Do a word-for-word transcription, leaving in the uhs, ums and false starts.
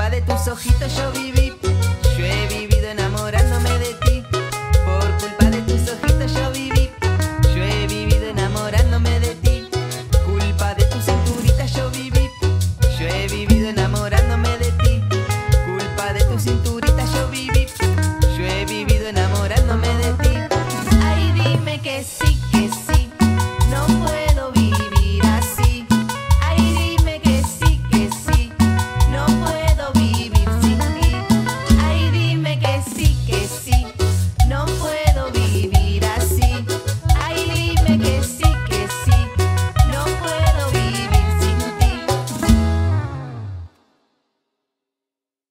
culpa de tus ojitos yo viví. Yo he vivido enamorándome de ti. Por culpa de tus ojitos yo viví. Yo he vivido enamorándome de ti. Culpa de tu cinturita yo viví. Yo he vivido enamorándome de ti. Culpa de tu cinturita.